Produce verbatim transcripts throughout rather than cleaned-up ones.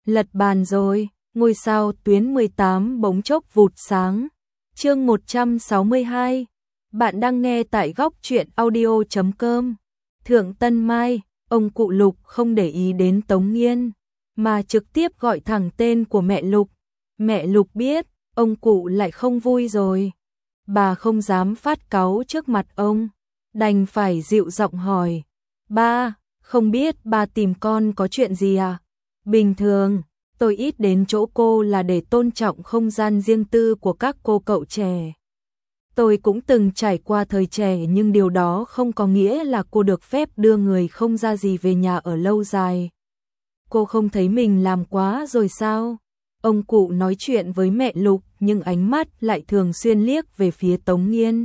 Lật bàn rồi, ngôi sao tuyến mười tám bỗng chốc vụt sáng. Chương một trăm sáu mươi hai. Bạn đang nghe tại góc truyện audio chấm com. Thượng Tân Mai, ông cụ Lục không để ý đến Tống Nghiên, mà trực tiếp gọi thẳng tên của mẹ Lục. Mẹ Lục biết, ông cụ lại không vui rồi. Bà không dám phát cáu trước mặt ông, đành phải dịu giọng hỏi. Ba, không biết ba tìm con có chuyện gì à? Bình thường, tôi ít đến chỗ cô là để tôn trọng không gian riêng tư của các cô cậu trẻ. Tôi cũng từng trải qua thời trẻ nhưng điều đó không có nghĩa là cô được phép đưa người không ra gì về nhà ở lâu dài. Cô không thấy mình làm quá rồi sao? Ông cụ nói chuyện với mẹ Lục nhưng ánh mắt lại thường xuyên liếc về phía Tống Nghiên.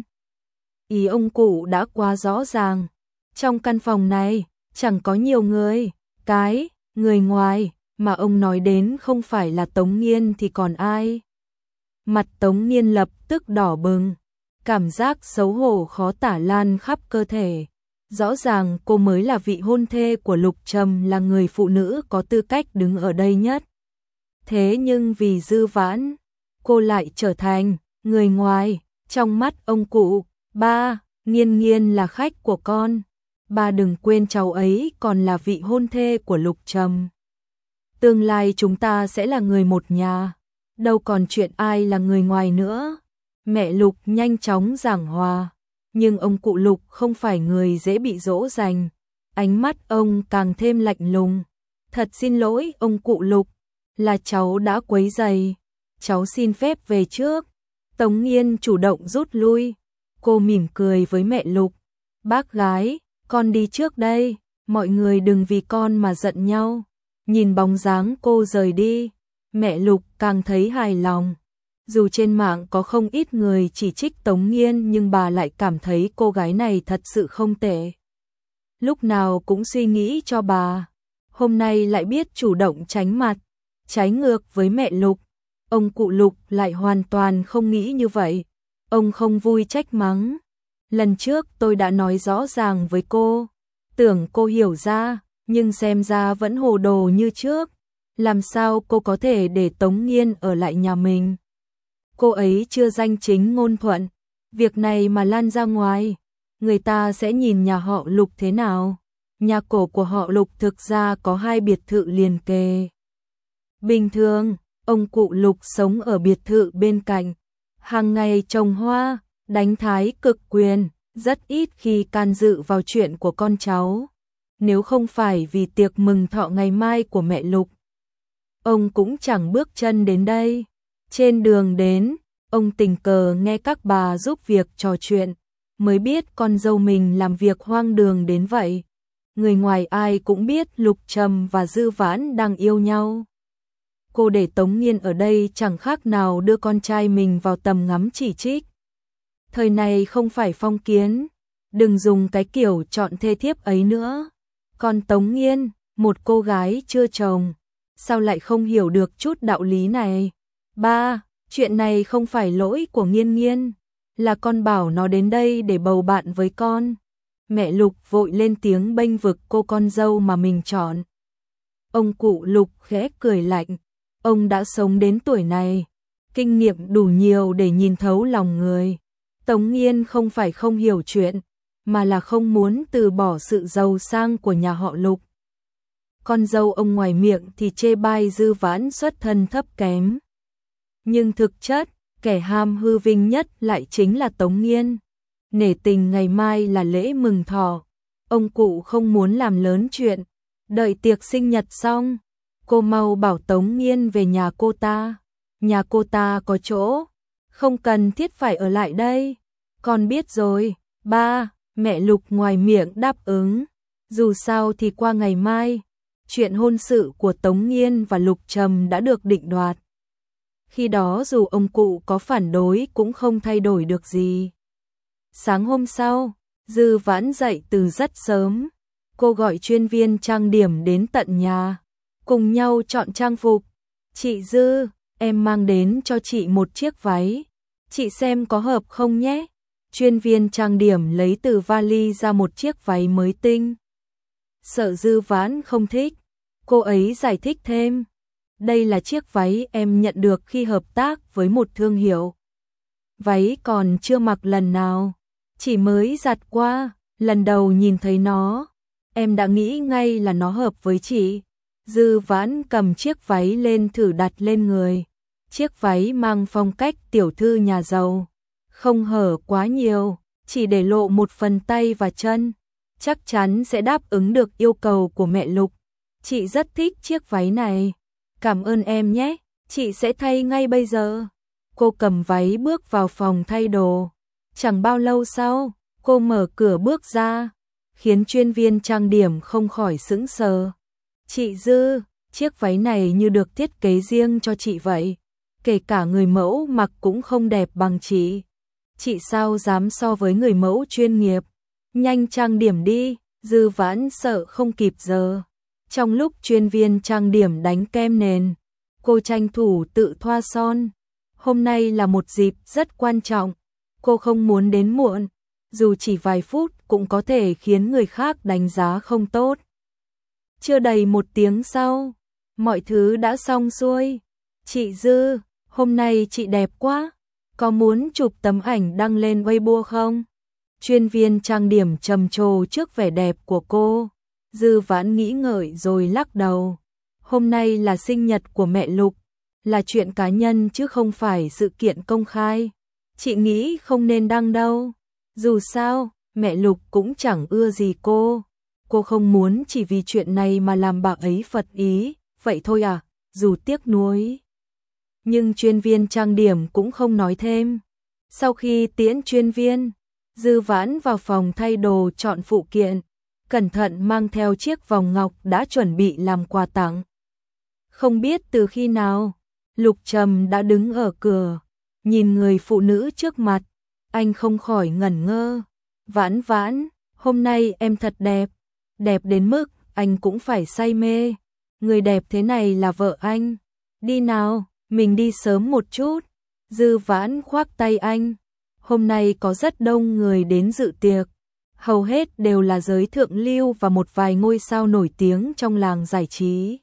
Ý ông cụ đã quá rõ ràng. Trong căn phòng này, chẳng có nhiều người, cái, người ngoài, mà ông nói đến không phải là Tống Nghiên thì còn ai. Mặt Tống Nghiên lập tức đỏ bừng, cảm giác xấu hổ khó tả lan khắp cơ thể. Rõ ràng cô mới là vị hôn thê của Lục Trầm, là người phụ nữ có tư cách đứng ở đây nhất. Thế nhưng vì Dư Vãn, cô lại trở thành người ngoài trong mắt ông cụ. Ba, Nghiên Nghiên là khách của con. Ba đừng quên cháu ấy còn là vị hôn thê của Lục Trầm. Tương lai chúng ta sẽ là người một nhà, đâu còn chuyện ai là người ngoài nữa. Mẹ Lục nhanh chóng giảng hòa, nhưng ông cụ Lục không phải người dễ bị dỗ dành. Ánh mắt ông càng thêm lạnh lùng. Thật xin lỗi ông cụ Lục, là cháu đã quấy rầy, cháu xin phép về trước. Tống Nghiên chủ động rút lui, cô mỉm cười với mẹ Lục. Bác gái, con đi trước đây, mọi người đừng vì con mà giận nhau. Nhìn bóng dáng cô rời đi, mẹ Lục càng thấy hài lòng. Dù trên mạng có không ít người chỉ trích Tống Nghiên nhưng bà lại cảm thấy cô gái này thật sự không tệ. Lúc nào cũng suy nghĩ cho bà, hôm nay lại biết chủ động tránh mặt. Trái ngược với mẹ Lục, ông cụ Lục lại hoàn toàn không nghĩ như vậy. Ông không vui trách mắng. Lần trước tôi đã nói rõ ràng với cô, tưởng cô hiểu ra, nhưng xem ra vẫn hồ đồ như trước. Làm sao cô có thể để Tống Nghiên ở lại nhà mình? Cô ấy chưa danh chính ngôn thuận, việc này mà lan ra ngoài, người ta sẽ nhìn nhà họ Lục thế nào? Nhà cổ của họ Lục thực ra có hai biệt thự liền kề. Bình thường, ông cụ Lục sống ở biệt thự bên cạnh, hàng ngày trồng hoa, đánh thái cực quyền, rất ít khi can dự vào chuyện của con cháu. Nếu không phải vì tiệc mừng thọ ngày mai của mẹ Lục, ông cũng chẳng bước chân đến đây. Trên đường đến, ông tình cờ nghe các bà giúp việc trò chuyện, mới biết con dâu mình làm việc hoang đường đến vậy. Người ngoài ai cũng biết Lục Trầm và Dư Vãn đang yêu nhau. Cô để Tống Nghiên ở đây chẳng khác nào đưa con trai mình vào tầm ngắm chỉ trích. Thời này không phải phong kiến, đừng dùng cái kiểu chọn thê thiếp ấy nữa. Còn Tống Nghiên, một cô gái chưa chồng, sao lại không hiểu được chút đạo lý này? Ba, chuyện này không phải lỗi của Nghiên Nghiên, là con bảo nó đến đây để bầu bạn với con. Mẹ Lục vội lên tiếng bênh vực cô con dâu mà mình chọn. Ông cụ Lục khẽ cười lạnh, ông đã sống đến tuổi này, kinh nghiệm đủ nhiều để nhìn thấu lòng người. Tống Nghiên không phải không hiểu chuyện, mà là không muốn từ bỏ sự giàu sang của nhà họ Lục. Con dâu ông ngoài miệng thì chê bai Dư Vãn xuất thân thấp kém, nhưng thực chất, kẻ ham hư vinh nhất lại chính là Tống Nghiên. Nể tình ngày mai là lễ mừng thọ, ông cụ không muốn làm lớn chuyện. Đợi tiệc sinh nhật xong, cô mau bảo Tống Nghiên về nhà cô ta. Nhà cô ta có chỗ, không cần thiết phải ở lại đây. Con biết rồi, ba. Mẹ Lục ngoài miệng đáp ứng. Dù sao thì qua ngày mai, chuyện hôn sự của Tống Nghiên và Lục Trầm đã được định đoạt. Khi đó dù ông cụ có phản đối cũng không thay đổi được gì. Sáng hôm sau, Dư Vãn dậy từ rất sớm. Cô gọi chuyên viên trang điểm đến tận nhà, cùng nhau chọn trang phục. Chị Dư, em mang đến cho chị một chiếc váy, chị xem có hợp không nhé. Chuyên viên trang điểm lấy từ vali ra một chiếc váy mới tinh. Sợ Dư Vãn không thích, cô ấy giải thích thêm. đây là chiếc váy em nhận được khi hợp tác với một thương hiệu. Váy còn chưa mặc lần nào, chỉ mới giặt qua, lần đầu nhìn thấy nó, em đã nghĩ ngay là nó hợp với chị. Dư Vãn cầm chiếc váy lên thử đặt lên người. Chiếc váy mang phong cách tiểu thư nhà giàu, không hở quá nhiều, chỉ để lộ một phần tay và chân, chắc chắn sẽ đáp ứng được yêu cầu của mẹ Lục. Chị rất thích chiếc váy này. Cảm ơn em nhé, chị sẽ thay ngay bây giờ. Cô cầm váy bước vào phòng thay đồ. Chẳng bao lâu sau, cô mở cửa bước ra, khiến chuyên viên trang điểm không khỏi sững sờ. Chị Dư, chiếc váy này như được thiết kế riêng cho chị vậy. Kể cả người mẫu mặc cũng không đẹp bằng chị. Chị sao dám so với người mẫu chuyên nghiệp. Nhanh trang điểm đi. Dư Vãn sợ không kịp giờ. Trong lúc chuyên viên trang điểm đánh kem nền, cô tranh thủ tự thoa son. Hôm nay là một dịp rất quan trọng, cô không muốn đến muộn, dù chỉ vài phút cũng có thể khiến người khác đánh giá không tốt. Chưa đầy một tiếng sau, mọi thứ đã xong xuôi. Chị Dư, hôm nay chị đẹp quá, có muốn chụp tấm ảnh đăng lên Weibo không? Chuyên viên trang điểm trầm trồ trước vẻ đẹp của cô. Dư Vãn nghĩ ngợi rồi lắc đầu. Hôm nay là sinh nhật của mẹ Lục, là chuyện cá nhân chứ không phải sự kiện công khai. Chị nghĩ không nên đăng đâu. Dù sao, mẹ Lục cũng chẳng ưa gì cô. Cô không muốn chỉ vì chuyện này mà làm bà ấy phật ý, vậy thôi à, dù tiếc nuối. Nhưng chuyên viên trang điểm cũng không nói thêm. Sau khi tiễn chuyên viên, Dư Vãn vào phòng thay đồ chọn phụ kiện, cẩn thận mang theo chiếc vòng ngọc đã chuẩn bị làm quà tặng. Không biết từ khi nào, Lục Trầm đã đứng ở cửa, nhìn người phụ nữ trước mặt, anh không khỏi ngẩn ngơ. Vãn Vãn, hôm nay em thật đẹp, đẹp đến mức anh cũng phải say mê. Người đẹp thế này là vợ anh. Đi nào, mình đi sớm một chút. Dư Vãn khoác tay anh. Hôm nay có rất đông người đến dự tiệc, hầu hết đều là giới thượng lưu và một vài ngôi sao nổi tiếng trong làng giải trí.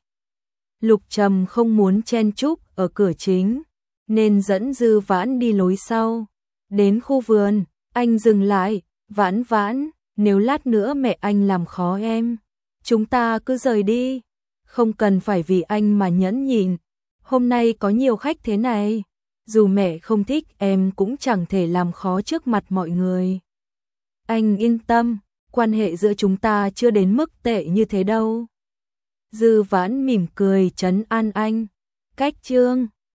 Lục Trầm không muốn chen chúc ở cửa chính, nên dẫn Dư Vãn đi lối sau. Đến khu vườn, anh dừng lại. Vãn Vãn, nếu lát nữa mẹ anh làm khó em, chúng ta cứ rời đi. Không cần phải vì anh mà nhẫn nhịn. Hôm nay có nhiều khách thế này, dù mẹ không thích em cũng chẳng thể làm khó trước mặt mọi người. Anh yên tâm, quan hệ giữa chúng ta chưa đến mức tệ như thế đâu. Dư Vãn mỉm cười trấn an anh. Cách chương